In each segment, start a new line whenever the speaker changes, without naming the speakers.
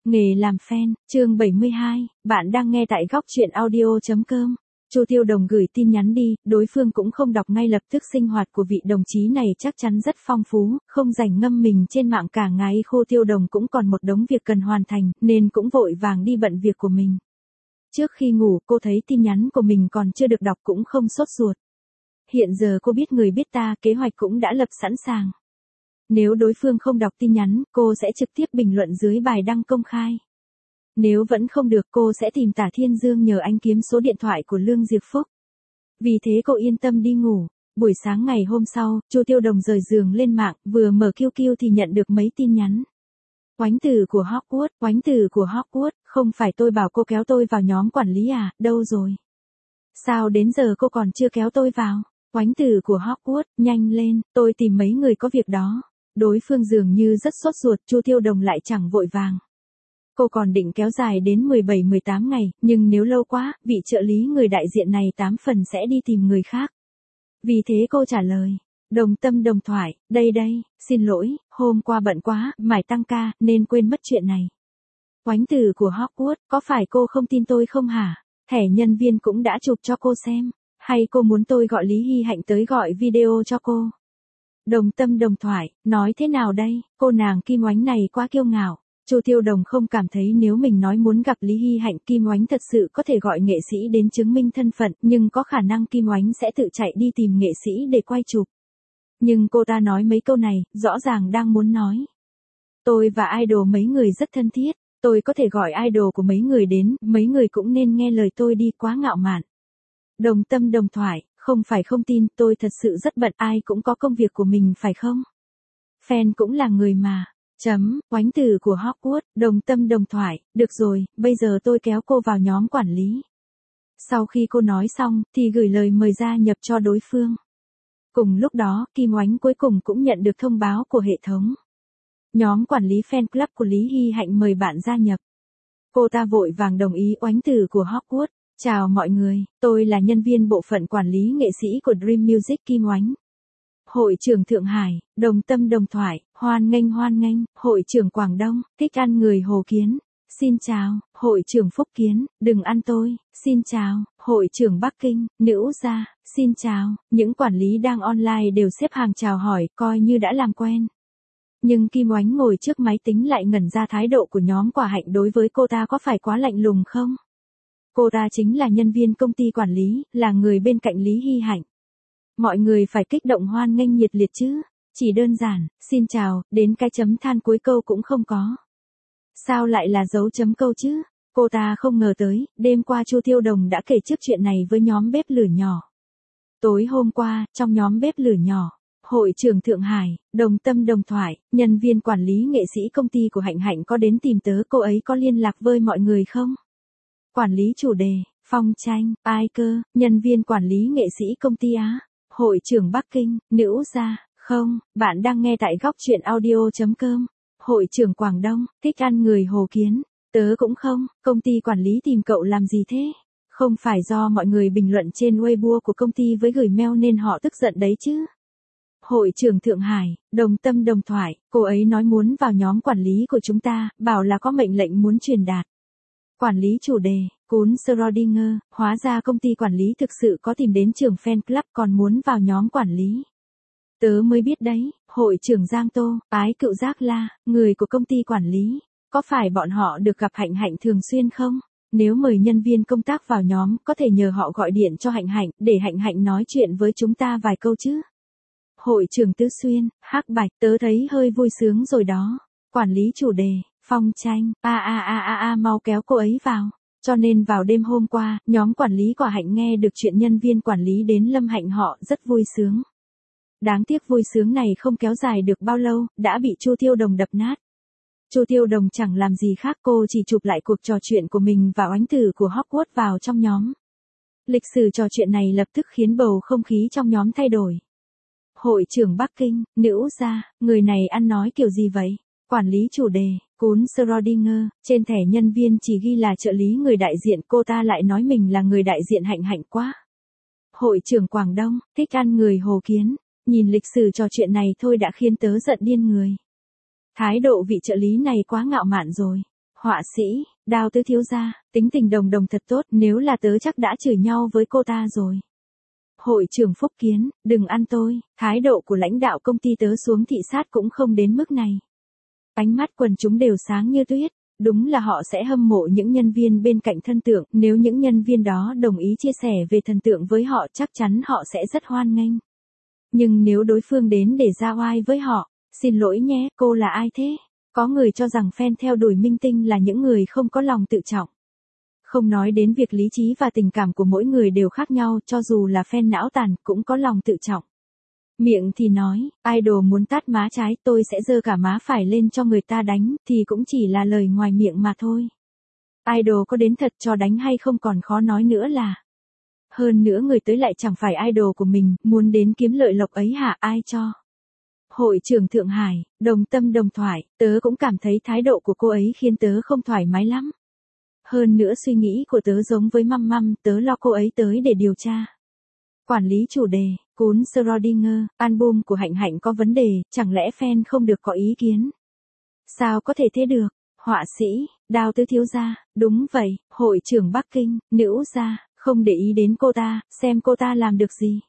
Nghề làm fan, chương 72, bạn đang nghe tại góc truyện audio.com. Chu Tiêu Đồng gửi tin nhắn đi, đối phương cũng không đọc ngay lập tức. Sinh hoạt của vị đồng chí này chắc chắn rất phong phú, không rảnh ngâm mình trên mạng cả ngày khô. Tiêu Đồng cũng còn một đống việc cần hoàn thành, nên cũng vội vàng đi bận việc của mình. Trước khi ngủ, cô thấy tin nhắn của mình còn chưa được đọc cũng không sốt ruột. Hiện giờ cô biết người biết ta, kế hoạch cũng đã lập sẵn sàng. Nếu đối phương không đọc tin nhắn, cô sẽ trực tiếp bình luận dưới bài đăng công khai. Nếu vẫn không được, cô sẽ tìm Tả Thiên Dương nhờ anh kiếm số điện thoại của Lương Diệp Phúc. Vì thế cô yên tâm đi ngủ. Buổi sáng ngày hôm sau, Chu Tiêu Đồng rời giường lên mạng, vừa mở QQ thì nhận được mấy tin nhắn. Oánh tử của Hogwarts, oánh tử của Hogwarts, không phải tôi bảo cô kéo tôi vào nhóm quản lý à, đâu rồi? Sao đến giờ cô còn chưa kéo tôi vào? Oánh tử của Hogwarts, nhanh lên, tôi tìm mấy người có việc đó. Đối phương dường như rất sốt ruột, Chu Tiêu Đồng lại chẳng vội vàng. Cô còn định kéo dài đến 17-18 ngày, nhưng nếu lâu quá, vị trợ lý người đại diện này 8 phần sẽ đi tìm người khác. Vì thế cô trả lời, đồng tâm đồng thoại, đây, xin lỗi, hôm qua bận quá, mải tăng ca, nên quên mất chuyện này. Oánh tử của Hogwarts, có phải cô không tin tôi không hả? Thẻ nhân viên cũng đã chụp cho cô xem, hay cô muốn tôi gọi Lý Hy Hạnh tới gọi video cho cô? Đồng tâm đồng thoại, nói thế nào đây, cô nàng Kim Oánh này quá kiêu ngạo. Chu Tiêu Đồng không cảm thấy nếu mình nói muốn gặp Lý Hy Hạnh, Kim Oánh thật sự có thể gọi nghệ sĩ đến chứng minh thân phận, nhưng có khả năng Kim Oánh sẽ tự chạy đi tìm nghệ sĩ để quay chụp. Nhưng cô ta nói mấy câu này, rõ ràng đang muốn nói. Tôi và idol mấy người rất thân thiết, tôi có thể gọi idol của mấy người đến, mấy người cũng nên nghe lời tôi đi, quá ngạo mạn. Đồng tâm đồng thoại, không phải không tin, tôi thật sự rất bận, ai cũng có công việc của mình phải không? Fan cũng là người mà. Oánh tử của Hogwarts, đồng tâm đồng thoại, được rồi, bây giờ tôi kéo cô vào nhóm quản lý. Sau khi cô nói xong, thì gửi lời mời gia nhập cho đối phương. Cùng lúc đó, Kim Oánh cuối cùng cũng nhận được thông báo của hệ thống. Nhóm quản lý fan club của Lý Hy Hạnh mời bạn gia nhập. Cô ta vội vàng đồng ý. Oánh tử của Hogwarts, chào mọi người, tôi là nhân viên bộ phận quản lý nghệ sĩ của Dream Music Kim Oánh. Hội trưởng Thượng Hải, đồng tâm đồng thoại, hoan nghênh, hội trưởng Quảng Đông, thích ăn người Hồ Kiến. Xin chào, hội trưởng Phúc Kiến, đừng ăn tôi. Xin chào, hội trưởng Bắc Kinh, Nữ Gia, xin chào. Những quản lý đang online đều xếp hàng chào hỏi, coi như đã làm quen. Nhưng Kim Oánh ngồi trước máy tính lại ngẩn ra. Thái độ của nhóm Quả Hạnh đối với cô ta có phải quá lạnh lùng không? Cô ta chính là nhân viên công ty quản lý, là người bên cạnh Lý Hy Hạnh. Mọi người phải kích động hoan nghênh nhiệt liệt chứ, chỉ đơn giản, xin chào, đến cái chấm than cuối câu cũng không có. Sao lại là dấu chấm câu chứ? Cô ta không ngờ tới, đêm qua Chu Tiêu Đồng đã kể trước chuyện này với nhóm bếp lửa nhỏ. Tối hôm qua, trong nhóm bếp lửa nhỏ, hội trưởng Thượng Hải, đồng tâm đồng thoại, nhân viên quản lý nghệ sĩ công ty của Hạnh Hạnh có đến tìm tớ, cô ấy có liên lạc với mọi người không? Quản lý chủ đề, Phong Tranh, ai cơ, nhân viên quản lý nghệ sĩ công ty Á. Hội trưởng Bắc Kinh, Nữ Gia, không, bạn đang nghe tại góc truyện audio.com. Hội trưởng Quảng Đông, thích ăn người Hồ Kiến. Tớ cũng không, công ty quản lý tìm cậu làm gì thế? Không phải do mọi người bình luận trên Weibo của công ty với gửi mail nên họ tức giận đấy chứ? Hội trưởng Thượng Hải, đồng tâm đồng thoại, cô ấy nói muốn vào nhóm quản lý của chúng ta, bảo là có mệnh lệnh muốn truyền đạt. Quản lý chủ đề, Cún Schrödinger, hóa ra công ty quản lý thực sự có tìm đến trưởng fan club còn muốn vào nhóm quản lý. Tớ mới biết đấy, hội trưởng Giang Tô, Ái Cựu Giác La, người của công ty quản lý. Có phải bọn họ được gặp Hạnh Hạnh thường xuyên không? Nếu mời nhân viên công tác vào nhóm, có thể nhờ họ gọi điện cho Hạnh Hạnh, để Hạnh Hạnh nói chuyện với chúng ta vài câu chứ. Hội trưởng Tứ Xuyên, Hắc Bạch, tớ thấy hơi vui sướng rồi đó. Quản lý chủ đề, Phong Tranh, mau kéo cô ấy vào. Cho nên vào đêm hôm qua, nhóm quản lý của Hạnh nghe được chuyện nhân viên quản lý đến Lâm Hạnh họ rất vui sướng. Đáng tiếc vui sướng này không kéo dài được bao lâu, đã bị Chu Tiêu Đồng đập nát. Chu Tiêu Đồng chẳng làm gì khác, cô chỉ chụp lại cuộc trò chuyện của mình và oánh tử của Hogwarts vào trong nhóm. Lịch sử trò chuyện này lập tức khiến bầu không khí trong nhóm thay đổi. Hội trưởng Bắc Kinh, Nữ Gia, người này ăn nói kiểu gì vậy? Quản lý chủ đề, Cún Schrödinger, trên thẻ nhân viên chỉ ghi là trợ lý người đại diện, cô ta lại nói mình là người đại diện Hạnh Hạnh quá. Hội trưởng Quảng Đông, thích ăn người Hồ Kiến, nhìn lịch sử trò chuyện này thôi đã khiến tớ giận điên người. Thái độ vị trợ lý này quá ngạo mạn rồi. Họa sĩ, Đao tứ thiếu gia, tính tình Đồng Đồng thật tốt, nếu là tớ chắc đã chửi nhau với cô ta rồi. Hội trưởng Phúc Kiến, đừng ăn tôi, thái độ của lãnh đạo công ty tớ xuống thị sát cũng không đến mức này. Ánh mắt quần chúng đều sáng như tuyết, đúng là họ sẽ hâm mộ những nhân viên bên cạnh thần tượng, nếu những nhân viên đó đồng ý chia sẻ về thần tượng với họ chắc chắn họ sẽ rất hoan nghênh. Nhưng nếu đối phương đến để ra oai với họ, xin lỗi nhé, cô là ai thế? Có người cho rằng fan theo đuổi minh tinh là những người không có lòng tự trọng. Không nói đến việc lý trí và tình cảm của mỗi người đều khác nhau, cho dù là fan não tàn cũng có lòng tự trọng. Miệng thì nói, idol muốn tát má trái tôi sẽ giơ cả má phải lên cho người ta đánh, thì cũng chỉ là lời ngoài miệng mà thôi. Idol có đến thật cho đánh hay không còn khó nói nữa là. Hơn nữa người tới lại chẳng phải idol của mình, muốn đến kiếm lợi lộc ấy hả, ai cho. Hội trưởng Thượng Hải, đồng tâm đồng thoại, tớ cũng cảm thấy thái độ của cô ấy khiến tớ không thoải mái lắm. Hơn nữa suy nghĩ của tớ giống với Măm Măm, tớ lo cô ấy tới để điều tra. Quản lý chủ đề, Cún Schrödinger, album của Hạnh Hạnh có vấn đề, chẳng lẽ fan không được có ý kiến? Sao có thể thế được? Họa sĩ, Đao tứ thiếu gia, đúng vậy, hội trưởng Bắc Kinh, nữ gia, không để ý đến cô ta, xem cô ta làm được gì.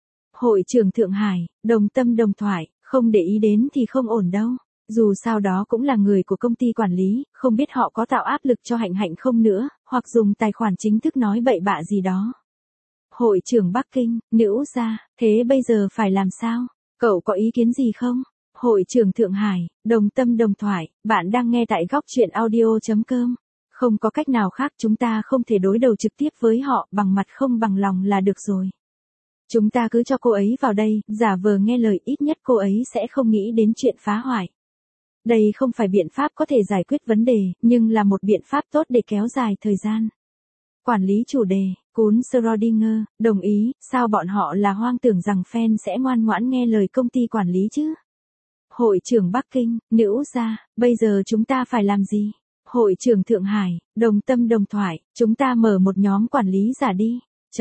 Hội trưởng Thượng Hải, đồng tâm đồng thoại, không để ý đến thì không ổn đâu. Dù sao đó cũng là người của công ty quản lý, không biết họ có tạo áp lực cho Hạnh Hạnh không nữa, hoặc dùng tài khoản chính thức nói bậy bạ gì đó. Hội trưởng Bắc Kinh, nữ gia, thế bây giờ phải làm sao? Cậu có ý kiến gì không? Hội trưởng Thượng Hải, đồng tâm đồng thoại, bạn đang nghe tại góc truyện audio.com. Không có cách nào khác, chúng ta không thể đối đầu trực tiếp với họ, bằng mặt không bằng lòng là được rồi. Chúng ta cứ cho cô ấy vào đây, giả vờ nghe lời, ít nhất cô ấy sẽ không nghĩ đến chuyện phá hoại. Đây không phải biện pháp có thể giải quyết vấn đề, nhưng là một biện pháp tốt để kéo dài thời gian. Quản lý chủ đề, Cún Schrödinger, đồng ý, sao bọn họ là hoang tưởng rằng fan sẽ ngoan ngoãn nghe lời công ty quản lý chứ? Hội trưởng Bắc Kinh, nữ gia, bây giờ chúng ta phải làm gì? Hội trưởng Thượng Hải, đồng tâm đồng thoại, chúng ta mở một nhóm quản lý giả đi.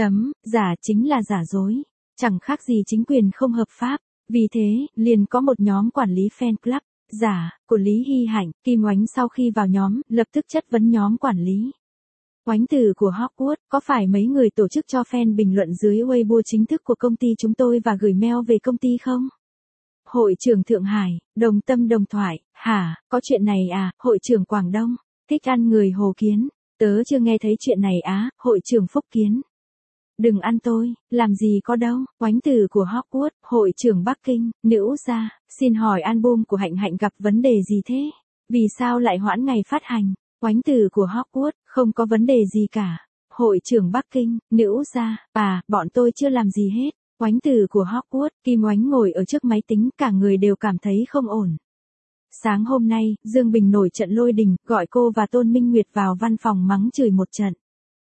Giả chính là giả dối. Chẳng khác gì chính quyền không hợp pháp. Vì thế, liền có một nhóm quản lý fan club, giả, của Lý Hy Hạnh, Kim Oánh sau khi vào nhóm, lập tức chất vấn nhóm quản lý. Oánh tử của Hogwarts, có phải mấy người tổ chức cho fan bình luận dưới Weibo chính thức của công ty chúng tôi và gửi mail về công ty không? Hội trưởng Thượng Hải, đồng tâm đồng thoại, hả, có chuyện này à, hội trưởng Quảng Đông, thích ăn người Hồ Kiến, tớ chưa nghe thấy chuyện này á, hội trưởng Phúc Kiến. Đừng ăn tôi, làm gì có đâu, oánh tử của Hogwarts, hội trưởng Bắc Kinh, nữ gia, xin hỏi album của Hạnh Hạnh gặp vấn đề gì thế? Vì sao lại hoãn ngày phát hành? Oánh tử của Hogwarts, không có vấn đề gì cả. Hội trưởng Bắc Kinh, nữ gia, bọn tôi chưa làm gì hết. Oánh tử của Hogwarts, Kim Oánh ngồi ở trước máy tính, cả người đều cảm thấy không ổn. Sáng hôm nay, Dương Bình nổi trận lôi đình, gọi cô và Tôn Minh Nguyệt vào văn phòng mắng chửi một trận.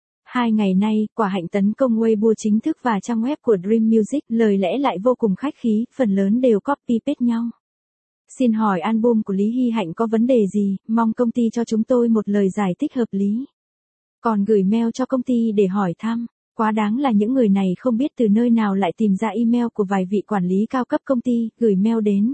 2 ngày nay, Quả Hạnh tấn công Weibo chính thức và trang web của Dream Music, lời lẽ lại vô cùng khách khí, phần lớn đều copy-paste nhau. Xin hỏi album của Lý Hy Hạnh có vấn đề gì, mong công ty cho chúng tôi một lời giải thích hợp lý. Còn gửi mail cho công ty để hỏi thăm. Quá đáng là những người này không biết từ nơi nào lại tìm ra email của vài vị quản lý cao cấp công ty, gửi mail đến.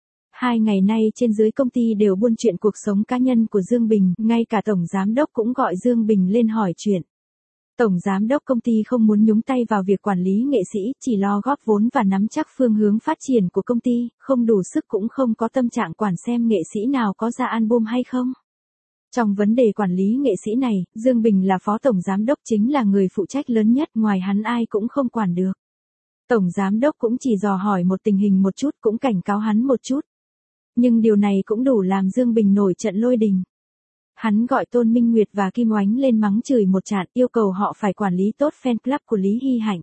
2 ngày nay trên dưới công ty đều buôn chuyện cuộc sống cá nhân của Dương Bình, ngay cả Tổng Giám Đốc cũng gọi Dương Bình lên hỏi chuyện. Tổng Giám Đốc công ty không muốn nhúng tay vào việc quản lý nghệ sĩ, chỉ lo góp vốn và nắm chắc phương hướng phát triển của công ty, không đủ sức cũng không có tâm trạng quản xem nghệ sĩ nào có ra album hay không. Trong vấn đề quản lý nghệ sĩ này, Dương Bình là Phó Tổng Giám Đốc chính là người phụ trách lớn nhất, ngoài hắn ai cũng không quản được. Tổng Giám Đốc cũng chỉ dò hỏi một tình hình một chút, cũng cảnh cáo hắn một chút. Nhưng điều này cũng đủ làm Dương Bình nổi trận lôi đình. Hắn gọi Tôn Minh Nguyệt và Kim Oánh lên mắng chửi một trận, yêu cầu họ phải quản lý tốt fan club của Lý Hy Hạnh.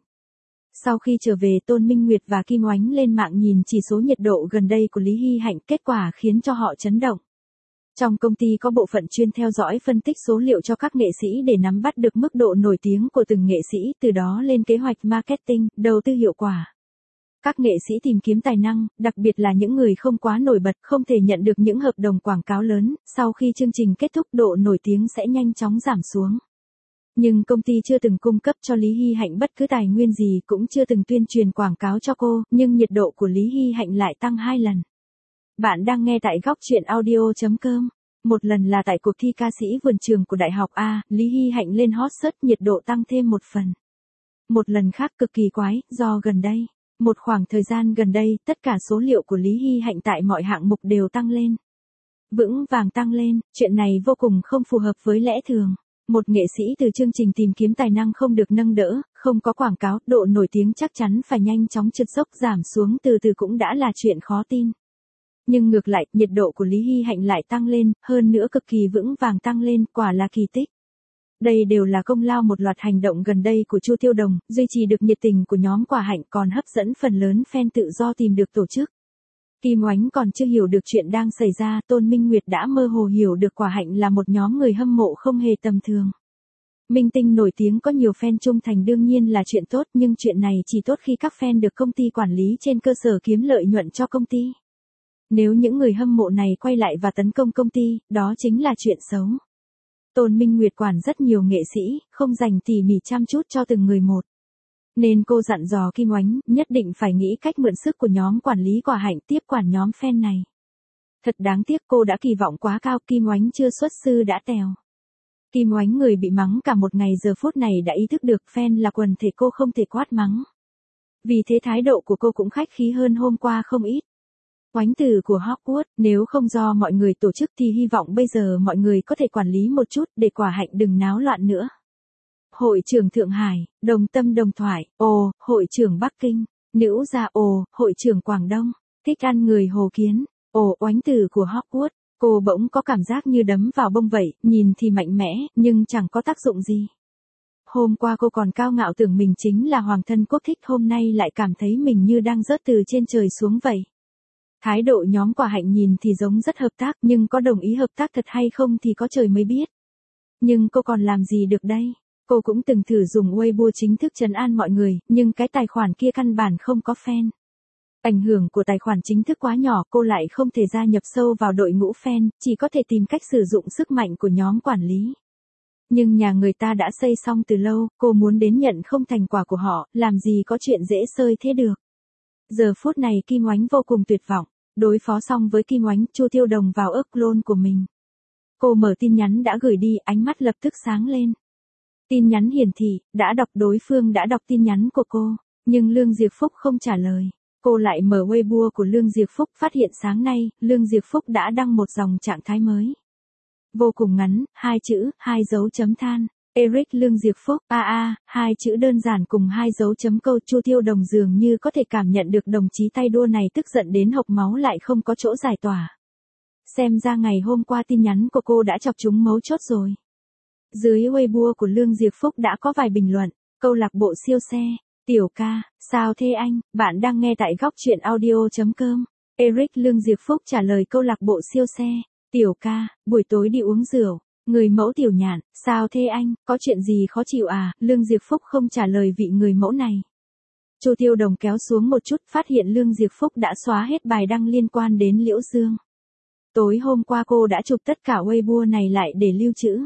Sau khi trở về, Tôn Minh Nguyệt và Kim Oánh lên mạng nhìn chỉ số nhiệt độ gần đây của Lý Hy Hạnh, kết quả khiến cho họ chấn động. Trong công ty có bộ phận chuyên theo dõi phân tích số liệu cho các nghệ sĩ để nắm bắt được mức độ nổi tiếng của từng nghệ sĩ, từ đó lên kế hoạch marketing, đầu tư hiệu quả. Các nghệ sĩ tìm kiếm tài năng, đặc biệt là những người không quá nổi bật, không thể nhận được những hợp đồng quảng cáo lớn, sau khi chương trình kết thúc độ nổi tiếng sẽ nhanh chóng giảm xuống. Nhưng công ty chưa từng cung cấp cho Lý Hy Hạnh bất cứ tài nguyên gì, cũng chưa từng tuyên truyền quảng cáo cho cô, nhưng nhiệt độ của Lý Hy Hạnh lại tăng 2 lần. Bạn đang nghe tại góc truyện audio.com. Một lần là tại cuộc thi ca sĩ vườn trường của Đại học A, Lý Hy Hạnh lên hot search nhiệt độ tăng thêm một phần. Một lần khác cực kỳ quái, do gần đây, một khoảng thời gian gần đây, tất cả số liệu của Lý Hy Hạnh tại mọi hạng mục đều tăng lên. Vững vàng tăng lên, chuyện này vô cùng không phù hợp với lẽ thường. Một nghệ sĩ từ chương trình tìm kiếm tài năng không được nâng đỡ, không có quảng cáo, độ nổi tiếng chắc chắn phải nhanh chóng trượt dốc giảm xuống từ từ cũng đã là chuyện khó tin. Nhưng ngược lại, nhiệt độ của Lý Hy Hạnh lại tăng lên, hơn nữa cực kỳ vững vàng tăng lên, quả là kỳ tích. Đây đều là công lao một loạt hành động gần đây của Chu Tiêu Đồng, duy trì được nhiệt tình của nhóm Quả Hạnh còn hấp dẫn phần lớn fan tự do tìm được tổ chức. Kim Oánh còn chưa hiểu được chuyện đang xảy ra, Tôn Minh Nguyệt đã mơ hồ hiểu được Quả Hạnh là một nhóm người hâm mộ không hề tầm thường. Minh tinh nổi tiếng có nhiều fan trung thành đương nhiên là chuyện tốt, nhưng chuyện này chỉ tốt khi các fan được công ty quản lý trên cơ sở kiếm lợi nhuận cho công ty. Nếu những người hâm mộ này quay lại và tấn công công ty, đó chính là chuyện xấu. Tôn Minh Nguyệt quản rất nhiều nghệ sĩ, không dành tỉ mỉ chăm chút cho từng người một. Nên cô dặn dò Kim Oánh, nhất định phải nghĩ cách mượn sức của nhóm quản lý Quả Hạnh tiếp quản nhóm fan này. Thật đáng tiếc cô đã kỳ vọng quá cao, Kim Oánh chưa xuất sư đã tèo. Kim Oánh người bị mắng cả một ngày giờ phút này đã ý thức được fan là quần thể cô không thể quát mắng. Vì thế thái độ của cô cũng khách khí hơn hôm qua không ít. Oánh từ của Hogwarts, nếu không do mọi người tổ chức thì hy vọng bây giờ mọi người có thể quản lý một chút để Quả Hạnh đừng náo loạn nữa. Hội trưởng Thượng Hải, Đồng Tâm Đồng Thoại, ồ, hội trưởng Bắc Kinh, Nữ Gia, ồ, hội trưởng Quảng Đông, thích ăn người Hồ Kiến, ồ, oánh từ của Hogwarts. Cô bỗng có cảm giác như đấm vào bông vậy, nhìn thì mạnh mẽ, nhưng chẳng có tác dụng gì. Hôm qua cô còn cao ngạo tưởng mình chính là hoàng thân quốc thích, hôm nay lại cảm thấy mình như đang rớt từ trên trời xuống vậy. Thái độ nhóm Quả Hạnh nhìn thì giống rất hợp tác, nhưng có đồng ý hợp tác thật hay không thì có trời mới biết. Nhưng cô còn làm gì được đây? Cô cũng từng thử dùng Weibo chính thức trấn an mọi người, nhưng cái tài khoản kia căn bản không có fan. Ảnh hưởng của tài khoản chính thức quá nhỏ, cô lại không thể gia nhập sâu vào đội ngũ fan, chỉ có thể tìm cách sử dụng sức mạnh của nhóm quản lý. Nhưng nhà người ta đã xây xong từ lâu, cô muốn đến nhận không thành quả của họ, làm gì có chuyện dễ xơi thế được. Giờ phút này Kim Oánh vô cùng tuyệt vọng, đối phó xong với Kim Oánh, Chu Tiêu Đồng vào ức clone của mình. Cô mở tin nhắn đã gửi đi, ánh mắt lập tức sáng lên. Tin nhắn hiển thị, đã đọc, đối phương đã đọc tin nhắn của cô, nhưng Lương Diệp Phúc không trả lời. Cô lại mở Weibo của Lương Diệp Phúc, phát hiện sáng nay, Lương Diệp Phúc đã đăng một dòng trạng thái mới. Vô cùng ngắn, 2 chữ, 2 dấu chấm than. Eric Lương Diệp Phúc, hai chữ đơn giản cùng 2 dấu chấm câu. Chu Tiêu Đồng dường như có thể cảm nhận được đồng chí tay đua này tức giận đến hộc máu lại không có chỗ giải tỏa. Xem ra ngày hôm qua tin nhắn của cô đã chọc trúng mấu chốt rồi. Dưới Weibo của Lương Diệp Phúc đã có vài bình luận, câu lạc bộ siêu xe, tiểu ca, sao thế anh, bạn đang nghe tại góc truyện audio.com. Eric Lương Diệp Phúc trả lời câu lạc bộ siêu xe, tiểu ca, buổi tối đi uống rượu, người mẫu Tiểu Nhạn, sao thế anh, có chuyện gì khó chịu à, Lương Diệp Phúc không trả lời vị người mẫu này. Chu Tiêu Đồng kéo xuống một chút, phát hiện Lương Diệp Phúc đã xóa hết bài đăng liên quan đến Liễu Dương. Tối hôm qua cô đã chụp tất cả Weibo này lại để lưu trữ.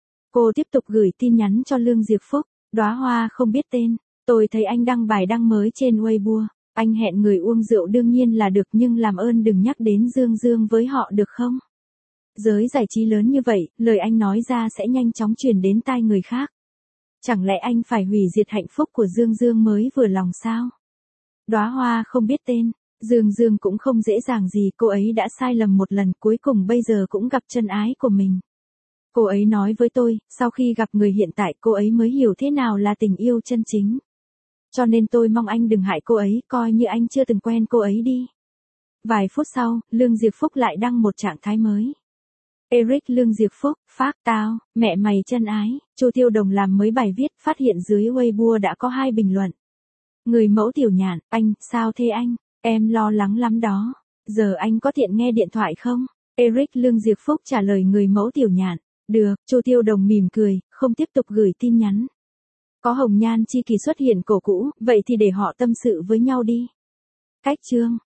Cô tiếp tục gửi tin nhắn cho Lương Diệp Phúc, đóa hoa không biết tên, tôi thấy anh đăng bài đăng mới trên Weibo, anh hẹn người uống rượu đương nhiên là được nhưng làm ơn đừng nhắc đến Dương Dương với họ được không? Giới giải trí lớn như vậy, lời anh nói ra sẽ nhanh chóng truyền đến tai người khác. Chẳng lẽ anh phải hủy diệt hạnh phúc của Dương Dương mới vừa lòng sao? Đóa hoa không biết tên, Dương Dương cũng không dễ dàng gì, cô ấy đã sai lầm một lần, cuối cùng bây giờ cũng gặp chân ái của mình. Cô ấy nói với tôi, sau khi gặp người hiện tại cô ấy mới hiểu thế nào là tình yêu chân chính. Cho nên tôi mong anh đừng hại cô ấy, coi như anh chưa từng quen cô ấy đi. Vài phút sau, Lương Diệp Phúc lại đăng một trạng thái mới. Eric Lương Diệp Phúc, phác tao, mẹ mày chân ái, Chu Tiêu Đồng làm mới bài viết, phát hiện dưới Weibo đã có 2 bình luận. Người mẫu Tiểu Nhạn, anh, sao thế anh, em lo lắng lắm đó, giờ anh có tiện nghe điện thoại không? Eric Lương Diệp Phúc trả lời người mẫu Tiểu Nhạn, được, Chu Tiêu Đồng mỉm cười, không tiếp tục gửi tin nhắn. Có hồng nhan chi kỳ xuất hiện cổ cũ, vậy thì để họ tâm sự với nhau đi. Cách chương